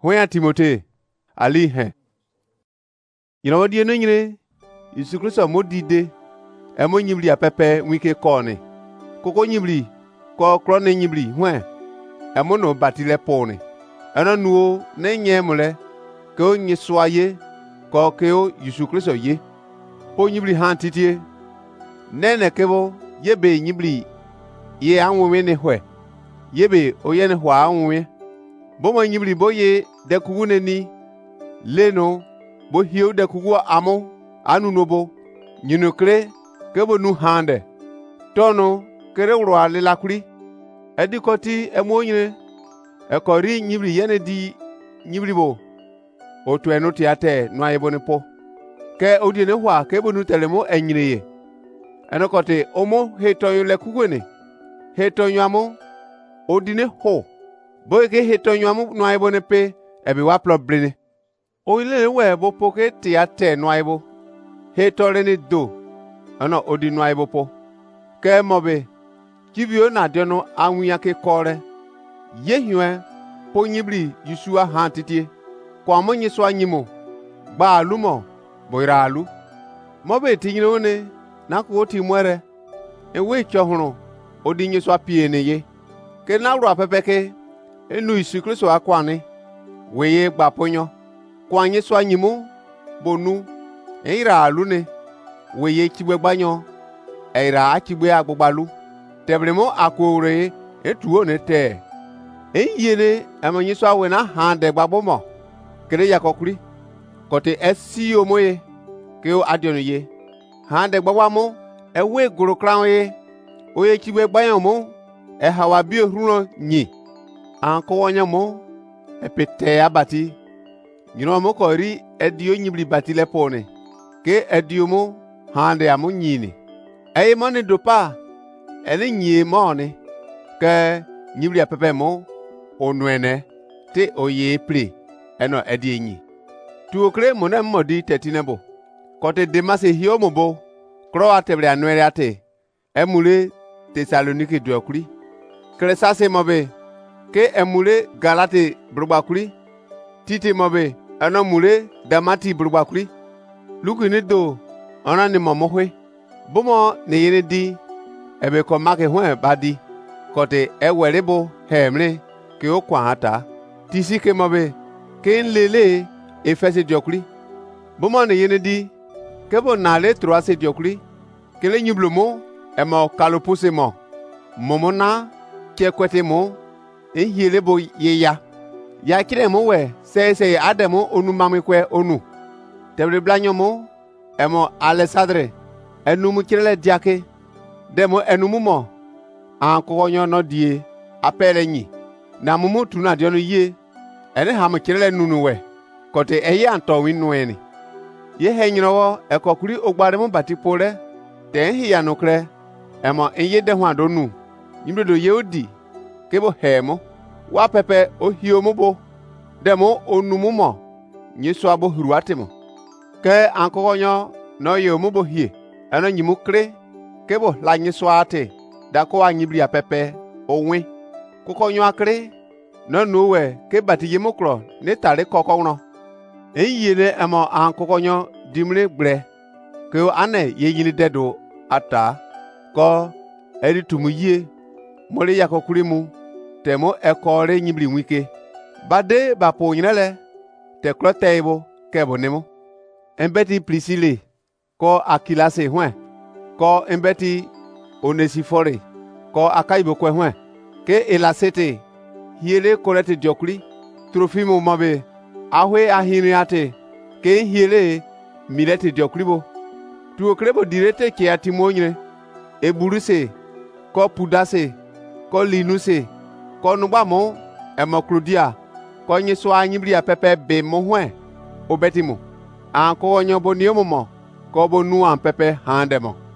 Hwen Timote ali he. Yino die no nyire Yesu Kristo modide emo nyibli apepe wike kone. Koko nyibli ko krone nyibli hwen emo no batile pone. Eno nuo ne nyemle ko nyiswaye ko keo Yesu Kristo ye. Po nyibli han titie nene kebo yebe nyibli ye anwe ne hwe. Yebe oyene hwa anwe. Bomo nyibli boye de kugune ni leno bo hiu de kugu amo anu nobo nyinukre kebo nu hande tono kere wro alela kuri edikoti emonyire ekori nyibli yene di nyibli bo otu enu tiate no ayebo ne po ke odi ne hwa kebo nu telemo enyireye enokoti omo heto le kugune heto nyamo odi ne ho boy ke heto nyamo no ayebo ne pe ebi wa problem o ile we bo poke tiate no ayebo heto le ne do ana odi no ayebo po ke mobe kibio na de no anwia ke kore yehwe po nyibli yisua han titie kwa monyi so anyimo gba alumo boira alu mobe tinyino ne na ko ti mwere ewe chohuru odi nyiso apie ne ye ke na ru apepeke enu Yesu Kristo akwane weye gba ponyo kwa nyiso anyimo bonu eira alu ne weye chigbe gbanyo eira achigbe agbugbalu tebremo akore etuo ne te eyene amanyiso awe na hande gbagbomo kere yakokuri kote esi omoye ke o adionu ye hande gbagwamo ewe guru crown ye oye chigbe gbanyo mo hawa bi ohruno nyi anko wonya mo epete abati nyino mo ko ri edio nyibli batile pone ke edio mo hande amu nyini ey moni dopa ene nyi moni ke nyibli apepe mo onwene te oye pri eno edi enyi tuokre mo na mmodi tetinebo kote demase hiomo bo kro atebre anwere ate emule Tesalonike duokuri kresase mobe ke emule Galate brugbakuri titi mobe eno mule Damati brugbakuri luku ni do ona ni momohwe bomo ne yene di ebe ko make hwen badi kote ewerebo hemre ke okwa hata tisi ke mobe ke nlele efese diokuri bomo ne yene di kebo nale troase diokuri kele nyiblomo emo kalopuse mo momona kekwete mo ehilebo yeya ya kire mo we se ademo onu mamekwe onu tebre blanyo mo emo Alessandre enumu kirele diake demo enumu mo ankogonyo no die apele nyi na mumu tuna de no ye ene ha mo kirele nunu we kote eye anto winu eni ye henyrowo ekokuri ogbare mo batipole te hiya nokre emo eye de ho adonu nyimdo ye odi kebo hemo wa pepe ohio mo bo demo onumu mo nyiso abo huruatemo ke ankogonyo no ye mo bo hie eno nyimu kre kebo la nyiso ate da ko anyibri apepe onwe kokonyo akre no nuwe ke batiye mokro ne tare kokonro eyire emo ankogonyo dimre gbre ke ane ye yini dedo ata ko eri tumuye mole yakokuri mu temo ekore nyibri wike bade ba po nyinele te krotebo kebo nemo embeti Priscille ko Akilase hwen ko embeti Onesifore ko akaibo kwe hwen ke elasete hiele kolete diokuri Trofimo mabe ahwe ahiniate ke hiele milete diokribo tuokrebo direte ke atimonyre eburuse ko Pudase ko Linuse ko nugbamo emokrodia ko nyiso anyibri apepe be mo hwen obetimo anko onyo boniomo ko bonu an pepe handemo